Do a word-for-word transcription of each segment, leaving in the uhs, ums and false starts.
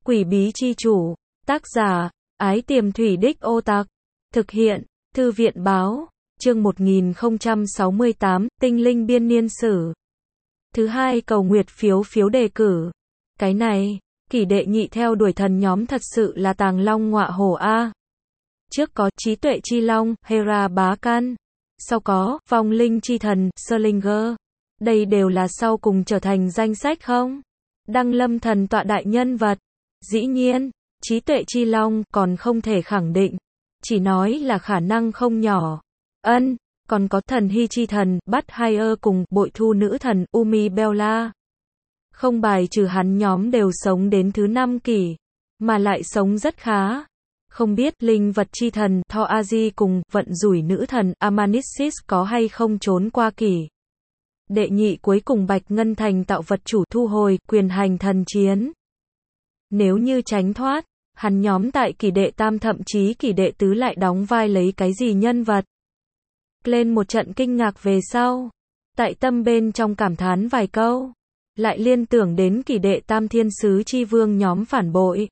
Quỷ bí chi chủ, tác giả, Ái Tiềm Thủy Đích Ô Tạc, thực hiện, Thư viện báo, chương một nghìn không trăm sáu mươi tám, Tinh linh biên niên sử. Thứ hai, cầu nguyệt phiếu phiếu đề cử. Cái này, kỷ đệ nhị theo đuổi thần nhóm thật sự là tàng long ngọa hổ a. Trước có trí tuệ chi long, Hera bá can. Sau có, vong linh chi thần, Slinger. Đây đều là sau cùng trở thành danh sách không? Đăng lâm thần tọa đại nhân vật. Dĩ nhiên, trí tuệ chi long còn không thể khẳng định. Chỉ nói là khả năng không nhỏ. Ân, còn có thần hy chi thần, Bát Haier cùng bội thu nữ thần, Umi Bella. Không bài trừ hắn nhóm đều sống đến thứ năm kỷ, mà lại sống rất khá. Không biết linh vật chi thần, Thor Azi cùng vận rủi nữ thần, Amanisis có hay không trốn qua kỷ. Đệ nhị cuối cùng Bạch Ngân Thành tạo vật chủ thu hồi quyền hành thần chiến. Nếu như tránh thoát, hắn nhóm tại kỷ đệ tam thậm chí kỷ đệ tứ lại đóng vai lấy cái gì nhân vật. Lên một trận kinh ngạc về sau, tại tâm bên trong cảm thán vài câu, lại liên tưởng đến kỷ đệ tam thiên sứ chi vương nhóm phản bội.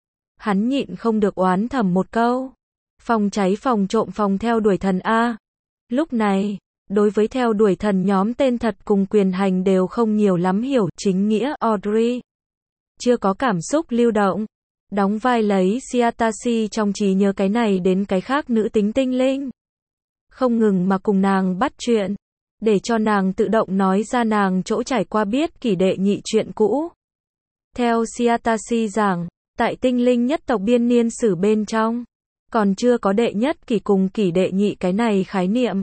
Hắn nhịn không được oán thầm một câu. Phòng cháy phòng trộm phòng theo đuổi thần A. Lúc này, đối với theo đuổi thần nhóm tên thật cùng quyền hành đều không nhiều lắm hiểu chính nghĩa Audrey. Chưa có cảm xúc lưu động. Đóng vai lấy Siatasi trong trí nhớ cái này đến cái khác nữ tính tinh linh. Không ngừng mà cùng nàng bắt chuyện. Để cho nàng tự động nói ra nàng chỗ trải qua biết kỷ đệ nhị chuyện cũ. Theo Siatasi giảng, tại tinh linh nhất tộc biên niên sử bên trong, còn chưa có đệ nhất kỷ cùng kỷ đệ nhị cái này khái niệm.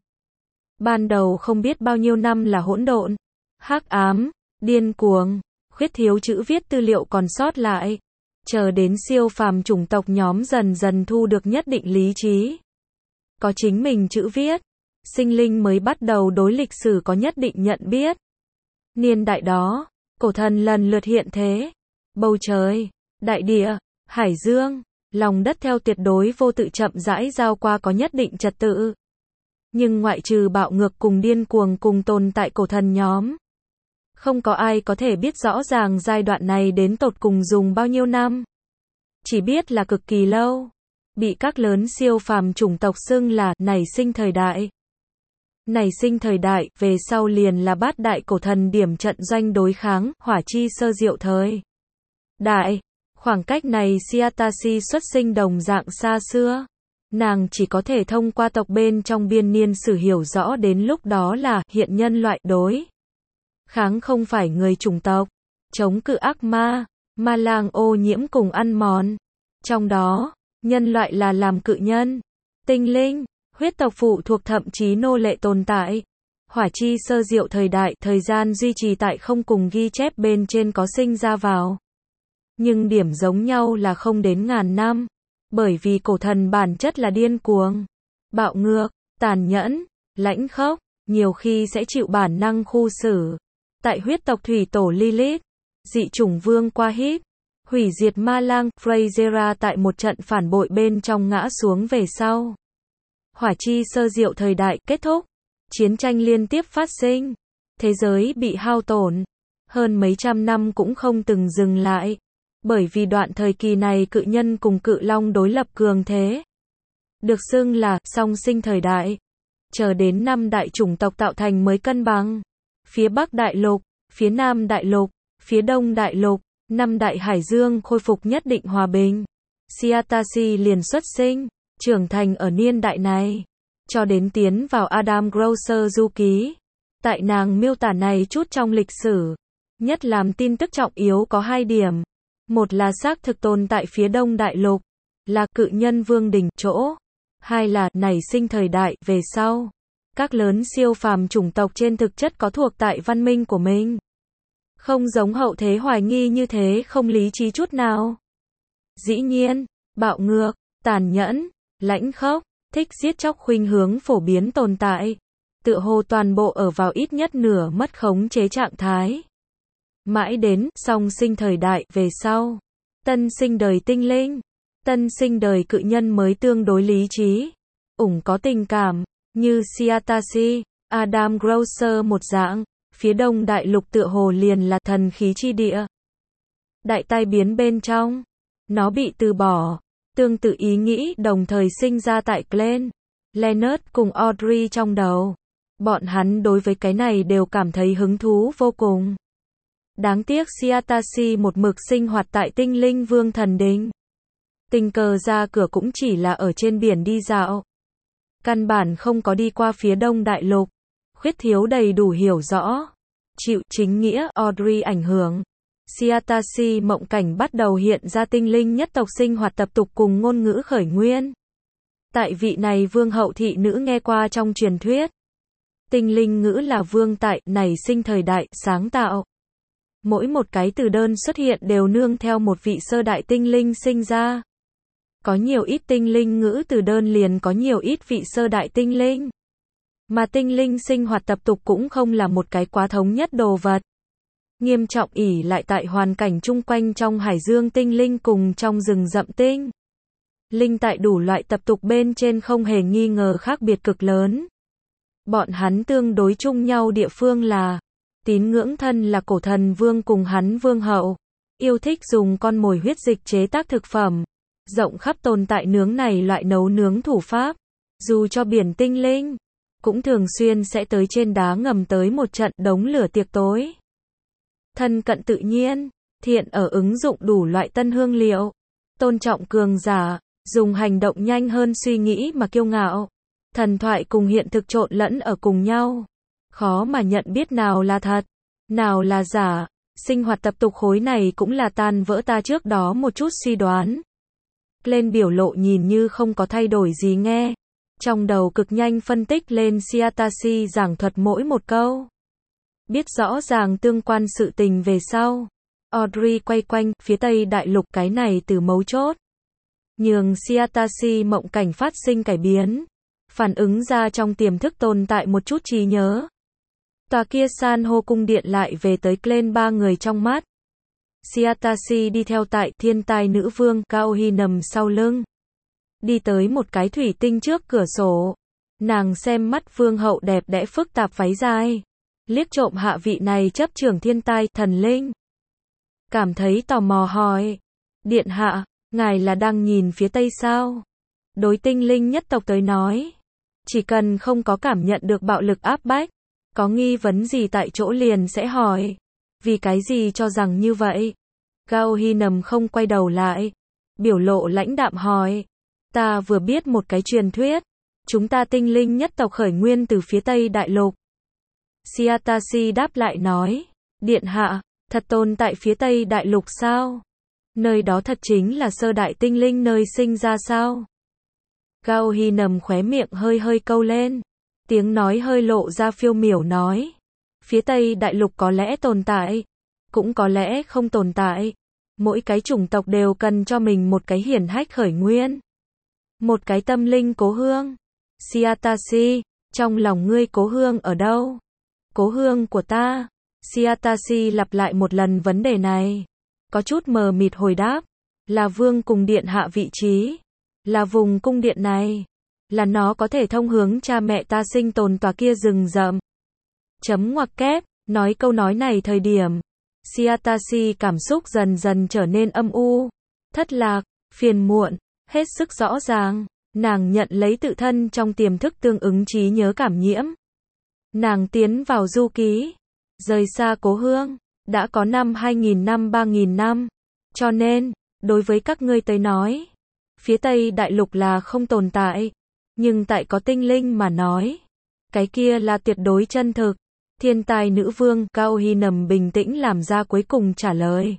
Ban đầu không biết bao nhiêu năm là hỗn độn, hắc ám, điên cuồng, khuyết thiếu chữ viết tư liệu còn sót lại. Chờ đến siêu phàm chủng tộc nhóm dần dần thu được nhất định lý trí. Có chính mình chữ viết, sinh linh mới bắt đầu đối lịch sử có nhất định nhận biết. Niên đại đó, cổ thần lần lượt hiện thế. Bầu trời, đại địa, hải dương, lòng đất theo tuyệt đối vô tự chậm rãi giao qua có nhất định trật tự. Nhưng ngoại trừ bạo ngược cùng điên cuồng cùng tồn tại cổ thần nhóm, không có ai có thể biết rõ ràng giai đoạn này đến tột cùng dùng bao nhiêu năm. Chỉ biết là cực kỳ lâu. Bị các lớn siêu phàm chủng tộc xưng là nảy sinh thời đại. Nảy sinh thời đại, về sau liền là bát đại cổ thần điểm trận doanh đối kháng, hỏa chi sơ diệu thời đại. Khoảng cách này Siatasi xuất sinh đồng dạng xa xưa. Nàng chỉ có thể thông qua tộc bên trong biên niên sử hiểu rõ đến lúc đó là hiện nhân loại đối kháng không phải người chủng tộc, chống cự ác ma, ma lang ô nhiễm cùng ăn mòn. Trong đó, nhân loại là làm cự nhân, tinh linh, huyết tộc phụ thuộc thậm chí nô lệ tồn tại. Hỏa chi sơ diệu thời đại, thời gian duy trì tại không cùng ghi chép bên trên có sinh ra vào. Nhưng điểm giống nhau là không đến ngàn năm. Bởi vì cổ thần bản chất là điên cuồng, bạo ngược, tàn nhẫn, lãnh khốc, nhiều khi sẽ chịu bản năng khu xử. Tại huyết tộc thủy tổ Lilith, dị chủng vương Quahit, hủy diệt ma lang, Freyzera tại một trận phản bội bên trong ngã xuống về sau. Hỏa chi sơ diệu thời đại kết thúc, chiến tranh liên tiếp phát sinh, thế giới bị hao tổn, hơn mấy trăm năm cũng không từng dừng lại. Bởi vì đoạn thời kỳ này cự nhân cùng cự long đối lập cường thế. Được xưng là song sinh thời đại. Chờ đến năm đại chủng tộc tạo thành mới cân bằng. Phía Bắc Đại Lục, phía Nam Đại Lục, phía Đông Đại Lục, năm đại hải dương khôi phục nhất định hòa bình. Siatasi liền xuất sinh, trưởng thành ở niên đại này. Cho đến tiến vào Adam Grosser du ký. Tại nàng miêu tả này chút trong lịch sử. Nhất làm tin tức trọng yếu có hai điểm. Một là xác thực tồn tại phía Đông Đại Lục, là cự nhân vương đỉnh chỗ. Hai là nảy sinh thời đại về sau. Các lớn siêu phàm chủng tộc trên thực chất có thuộc tại văn minh của mình. Không giống hậu thế hoài nghi như thế không lý trí chút nào. Dĩ nhiên, bạo ngược, tàn nhẫn, lãnh khốc, thích giết chóc khuynh hướng phổ biến tồn tại. Tựa hồ toàn bộ ở vào ít nhất nửa mất khống chế trạng thái. Mãi đến, song sinh thời đại, về sau. Tân sinh đời tinh linh. Tân sinh đời cự nhân mới tương đối lý trí. Ủng có tình cảm, như Siatasi, Adam Grosser một dạng. Phía Đông Đại Lục tựa hồ liền là thần khí chi địa. Đại tai biến bên trong, nó bị từ bỏ. Tương tự ý nghĩ đồng thời sinh ra tại Glenn, Leonard cùng Audrey trong đầu. Bọn hắn đối với cái này đều cảm thấy hứng thú vô cùng. Đáng tiếc Siatasi một mực sinh hoạt tại tinh linh vương thần đình. Tình cờ ra cửa cũng chỉ là ở trên biển đi dạo. Căn bản không có đi qua phía đông đại lục. Khuyết thiếu đầy đủ hiểu rõ. Chịu chính nghĩa Audrey ảnh hưởng. Siatasi mộng cảnh bắt đầu hiện ra tinh linh nhất tộc sinh hoạt tập tục cùng ngôn ngữ khởi nguyên. Tại vị này vương hậu thị nữ nghe qua trong truyền thuyết. Tinh linh ngữ là vương tại, nảy sinh thời đại, sáng tạo. Mỗi một cái từ đơn xuất hiện đều nương theo một vị sơ đại tinh linh sinh ra. Có nhiều ít tinh linh ngữ từ đơn liền có nhiều ít vị sơ đại tinh linh. Mà tinh linh sinh hoạt tập tục cũng không là một cái quá thống nhất đồ vật. Nghiêm trọng ỷ lại tại hoàn cảnh chung quanh trong hải dương tinh linh cùng trong rừng rậm tinh linh tại đủ loại tập tục bên trên không hề nghi ngờ khác biệt cực lớn. Bọn hắn tương đối chung nhau địa phương là tín ngưỡng thân là cổ thần vương cùng hắn vương hậu, yêu thích dùng con mồi huyết dịch chế tác thực phẩm, rộng khắp tồn tại nướng này loại nấu nướng thủ pháp. Dù cho biển tinh linh cũng thường xuyên sẽ tới trên đá ngầm tới một trận đống lửa tiệc tối. Thân cận tự nhiên, thiện ở ứng dụng đủ loại tân hương liệu, tôn trọng cường giả, dùng hành động nhanh hơn suy nghĩ mà kiêu ngạo. Thần thoại cùng hiện thực trộn lẫn ở cùng nhau. Khó mà nhận biết nào là thật, nào là giả. Sinh hoạt tập tục khối này cũng là tan vỡ ta trước đó một chút suy đoán. Lên biểu lộ nhìn như không có thay đổi gì nghe. Trong đầu cực nhanh phân tích lên Siatasi giảng thuật mỗi một câu. Biết rõ ràng tương quan sự tình về sau. Audrey quay quanh phía tây đại lục cái này từ mấu chốt. Nhường Siatasi mộng cảnh phát sinh cải biến. Phản ứng ra trong tiềm thức tồn tại một chút trí nhớ. Tòa kia san hô cung điện lại về tới Glenn ba người trong mắt. Siatasi đi theo tại thiên tai nữ vương Kaohi nằm sau lưng. Đi tới một cái thủy tinh trước cửa sổ. Nàng xem mắt vương hậu đẹp đẽ phức tạp váy dài. Liếc trộm hạ vị này chấp trưởng thiên tai thần linh. Cảm thấy tò mò hỏi. Điện hạ, ngài là đang nhìn phía tây sao? Đối tinh linh nhất tộc tới nói. Chỉ cần không có cảm nhận được bạo lực áp bách. Có nghi vấn gì tại chỗ liền sẽ hỏi. Vì cái gì cho rằng như vậy? Gao Hy nầm không quay đầu lại. Biểu lộ lãnh đạm hỏi. Ta vừa biết một cái truyền thuyết. Chúng ta tinh linh nhất tộc khởi nguyên từ phía tây đại lục. Siatasi đáp lại nói. Điện hạ, thật tồn tại phía tây đại lục sao? Nơi đó thật chính là sơ đại tinh linh nơi sinh ra sao? Gao Hy nầm khóe miệng hơi hơi câu lên. Tiếng nói hơi lộ ra phiêu miểu nói. Phía tây đại lục có lẽ tồn tại. Cũng có lẽ không tồn tại. Mỗi cái chủng tộc đều cần cho mình một cái hiển hách khởi nguyên. Một cái tâm linh cố hương. Siatasi, trong lòng ngươi cố hương ở đâu? Cố hương của ta. Siatasi lặp lại một lần vấn đề này. Có chút mờ mịt hồi đáp. Là vương cùng điện hạ vị trí. Là vùng cung điện này. Là nó có thể thông hướng cha mẹ ta sinh tồn tòa kia rừng rậm. Chấm ngoặc kép, nói câu nói này thời điểm. Siatasi cảm xúc dần dần trở nên âm u, thất lạc, phiền muộn, hết sức rõ ràng. Nàng nhận lấy tự thân trong tiềm thức tương ứng trí nhớ cảm nhiễm. Nàng tiến vào du ký. Rời xa cố hương. Đã có năm hai nghìn năm ba nghìn năm. Cho nên, đối với các ngươi tới nói. Phía tây đại lục là không tồn tại. Nhưng tại có tinh linh mà nói. Cái kia là tuyệt đối chân thực. Thiên tài nữ vương Cao Hy nầm bình tĩnh làm ra cuối cùng trả lời.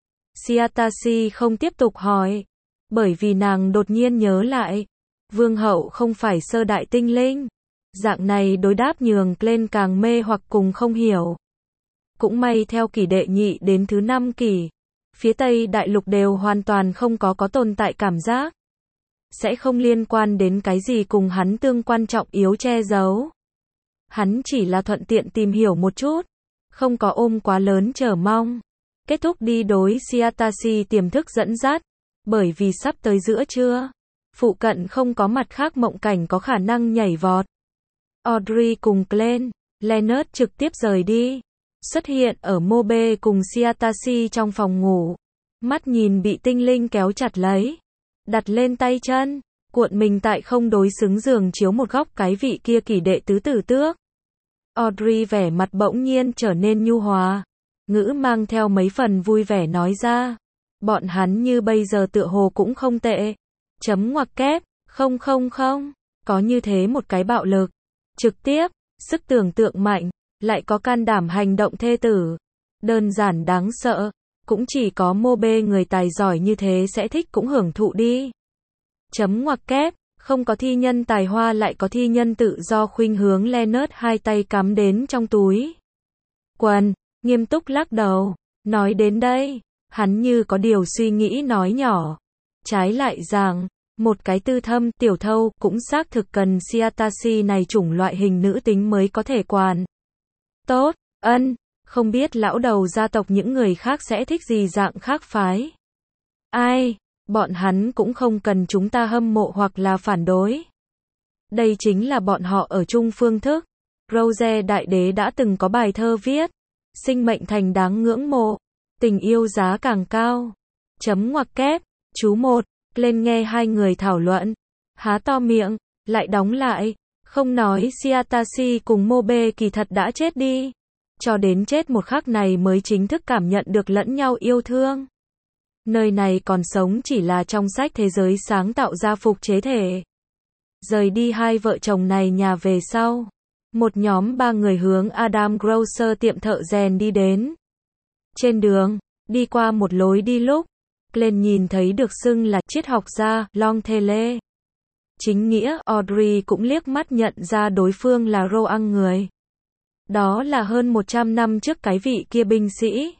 Siatasi không tiếp tục hỏi. Bởi vì nàng đột nhiên nhớ lại. Vương hậu không phải sơ đại tinh linh. Dạng này đối đáp nhường lên càng mê hoặc cùng không hiểu. Cũng may theo kỷ đệ nhị đến thứ năm kỷ. Phía tây đại lục đều hoàn toàn không có có tồn tại cảm giác. Sẽ không liên quan đến cái gì cùng hắn tương quan trọng yếu che giấu. Hắn chỉ là thuận tiện tìm hiểu một chút. Không có ôm quá lớn chờ mong. Kết thúc đi đối Siatasi tiềm thức dẫn dắt. Bởi vì sắp tới giữa trưa. Phụ cận không có mặt khác mộng cảnh có khả năng nhảy vọt. Audrey cùng Glenn, Leonard trực tiếp rời đi. Xuất hiện ở Mobe cùng Siatasi trong phòng ngủ. mắt nhìn bị tinh linh kéo chặt lấy, đặt lên tay chân, cuộn mình tại không đối xứng giường chiếu một góc cái vị kia kỷ đệ tứ tử tước. Audrey vẻ mặt bỗng nhiên trở nên nhu hòa, ngữ mang theo mấy phần vui vẻ nói ra. Bọn hắn như bây giờ tựa hồ cũng không tệ. Chấm ngoặc kép, không không không, có như thế một cái bạo lực, trực tiếp, sức tưởng tượng mạnh, lại có can đảm hành động thê tử. Đơn giản đáng sợ, cũng chỉ có mô bê người tài giỏi như thế sẽ thích cũng hưởng thụ đi. Chấm ngoặc kép, không có thi nhân tài hoa lại có thi nhân tự do khuynh hướng Leonard hai tay cắm đến trong túi quần, nghiêm túc lắc đầu, nói đến đây, hắn như có điều suy nghĩ nói nhỏ. Trái lại rằng, một cái tư thâm tiểu thâu cũng xác thực cần Siatasi này chủng loại hình nữ tính mới có thể quản. Tốt, ân, không biết lão đầu gia tộc những người khác sẽ thích gì dạng khác phái. Ai, bọn hắn cũng không cần chúng ta hâm mộ hoặc là phản đối. Đây chính là bọn họ ở chung phương thức. Rose đại đế đã từng có bài thơ viết, sinh mệnh thành đáng ngưỡng mộ, tình yêu giá càng cao. Chấm ngoặc kép, chú một, lên nghe hai người thảo luận, há to miệng, lại đóng lại, không nói Siatasi cùng Mobe kỳ thật đã chết đi. Cho đến chết một khắc này mới chính thức cảm nhận được lẫn nhau yêu thương. Nơi này còn sống chỉ là trong sách thế giới sáng tạo ra phục chế thể. Rời đi hai vợ chồng này nhà về sau. Một nhóm ba người hướng Adam Grocer tiệm thợ rèn đi đến. Trên đường, đi qua một lối đi lúc, Glenn nhìn thấy được xưng là triết học gia Longthele. Chính nghĩa Audrey cũng liếc mắt nhận ra đối phương là Roang người. Đó là hơn một trăm năm trước cái vị kia binh sĩ.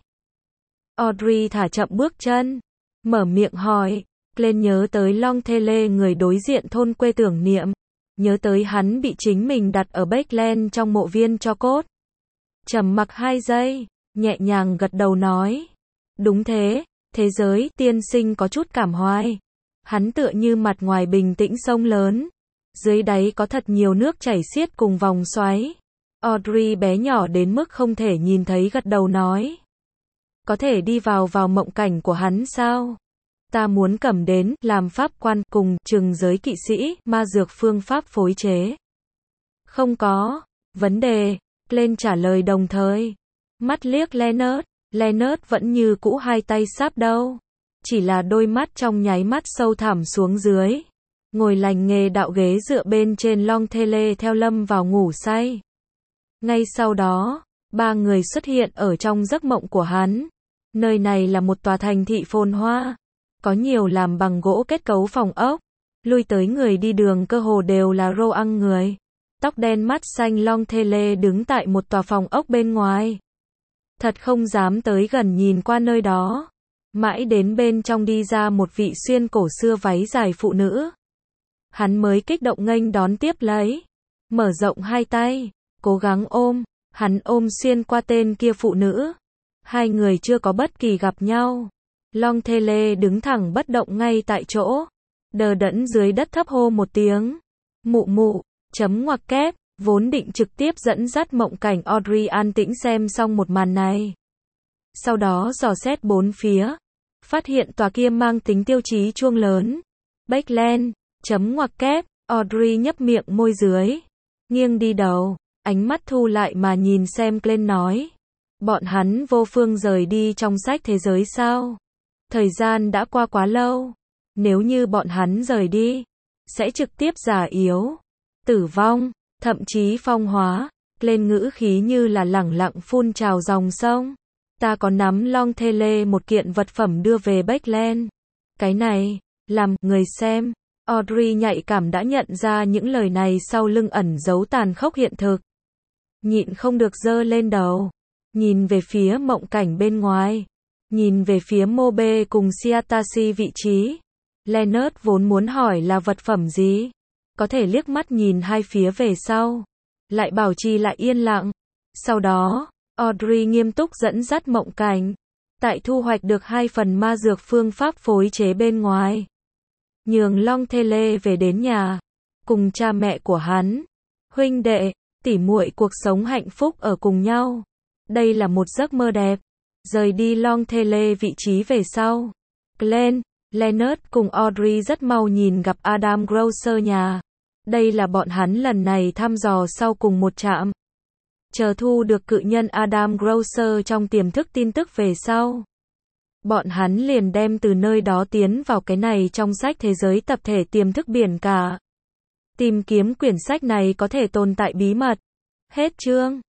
Audrey thả chậm bước chân, mở miệng hỏi, Glenn nhớ tới Longthele người đối diện thôn quê tưởng niệm, nhớ tới hắn bị chính mình đặt ở Bakeland trong mộ viên cho cốt. Trầm mặc hai giây, nhẹ nhàng gật đầu nói, đúng thế, thế giới tiên sinh có chút cảm hoài. Hắn tựa như mặt ngoài bình tĩnh sông lớn, dưới đáy có thật nhiều nước chảy xiết cùng vòng xoáy. Audrey bé nhỏ đến mức không thể nhìn thấy gật đầu nói. Có thể đi vào vào mộng cảnh của hắn sao? Ta muốn cầm đến, làm pháp quan, cùng, trừng giới kỵ sĩ, ma dược phương pháp phối chế. Không có, vấn đề, lên trả lời đồng thời. Mắt liếc Leonard, Leonard vẫn như cũ hai tay sáp đâu. Chỉ là đôi mắt trong nháy mắt sâu thẳm xuống dưới. Ngồi lành nghề đạo ghế dựa bên trên Longthele theo lâm vào ngủ say. Ngay sau đó, ba người xuất hiện ở trong giấc mộng của hắn. Nơi này là một tòa thành thị phồn hoa, có nhiều làm bằng gỗ kết cấu phòng ốc. Lui tới người đi đường cơ hồ đều là Roang người. Tóc đen mắt xanh Longthele đứng tại một tòa phòng ốc bên ngoài. Thật không dám tới gần nhìn qua nơi đó. Mãi đến bên trong đi ra một vị xuyên cổ xưa váy dài phụ nữ. Hắn mới kích động nghênh đón tiếp lấy. Mở rộng hai tay, cố gắng ôm. Hắn ôm xuyên qua tên kia phụ nữ. Hai người chưa có bất kỳ gặp nhau. Longthele đứng thẳng bất động ngay tại chỗ. Đờ đẫn dưới đất thấp hô một tiếng. Mụ mụ, chấm ngoặc kép, vốn định trực tiếp dẫn dắt mộng cảnh Audrey an tĩnh xem xong một màn này. Sau đó dò xét bốn phía. Phát hiện tòa kia mang tính tiêu chí chuông lớn. Bakeland, chấm ngoặc kép, Audrey nhấp miệng môi dưới. Nghiêng đi đầu, ánh mắt thu lại mà nhìn xem Glenn nói. Bọn hắn vô phương rời đi trong sách thế giới sao? Thời gian đã qua quá lâu. Nếu như bọn hắn rời đi, sẽ trực tiếp già yếu, tử vong, thậm chí phong hóa. Glenn ngữ khí như là lẳng lặng phun trào dòng sông. Ta có nắm Longthele một kiện vật phẩm đưa về Bakeland. Cái này, làm người xem. Audrey nhạy cảm đã nhận ra những lời này sau lưng ẩn giấu tàn khốc hiện thực. Nhịn không được giơ lên đầu. Nhìn về phía mộng cảnh bên ngoài. Nhìn về phía Mobe cùng Siatasi vị trí. Leonard vốn muốn hỏi là vật phẩm gì. Có thể liếc mắt nhìn hai phía về sau. Lại bảo trì lại yên lặng. Sau đó, Audrey nghiêm túc dẫn dắt mộng cảnh. Tại thu hoạch được hai phần ma dược phương pháp phối chế bên ngoài. Nhường Longthele về đến nhà. Cùng cha mẹ của hắn. Huynh đệ, tỉ muội cuộc sống hạnh phúc ở cùng nhau. Đây là một giấc mơ đẹp. rời đi Long Thele vị trí về sau. Glenn, Leonard cùng Audrey rất mau nhìn gặp Adam Grocer nhà. Đây là bọn hắn lần này thăm dò sau cùng một trạm. Chờ thu được cự nhân Adam Grocer trong tiềm thức tin tức về sau. Bọn hắn liền đem từ nơi đó tiến vào cái này trong sách thế giới tập thể tiềm thức biển cả. Tìm kiếm quyển sách này có thể tồn tại bí mật. Hết chương.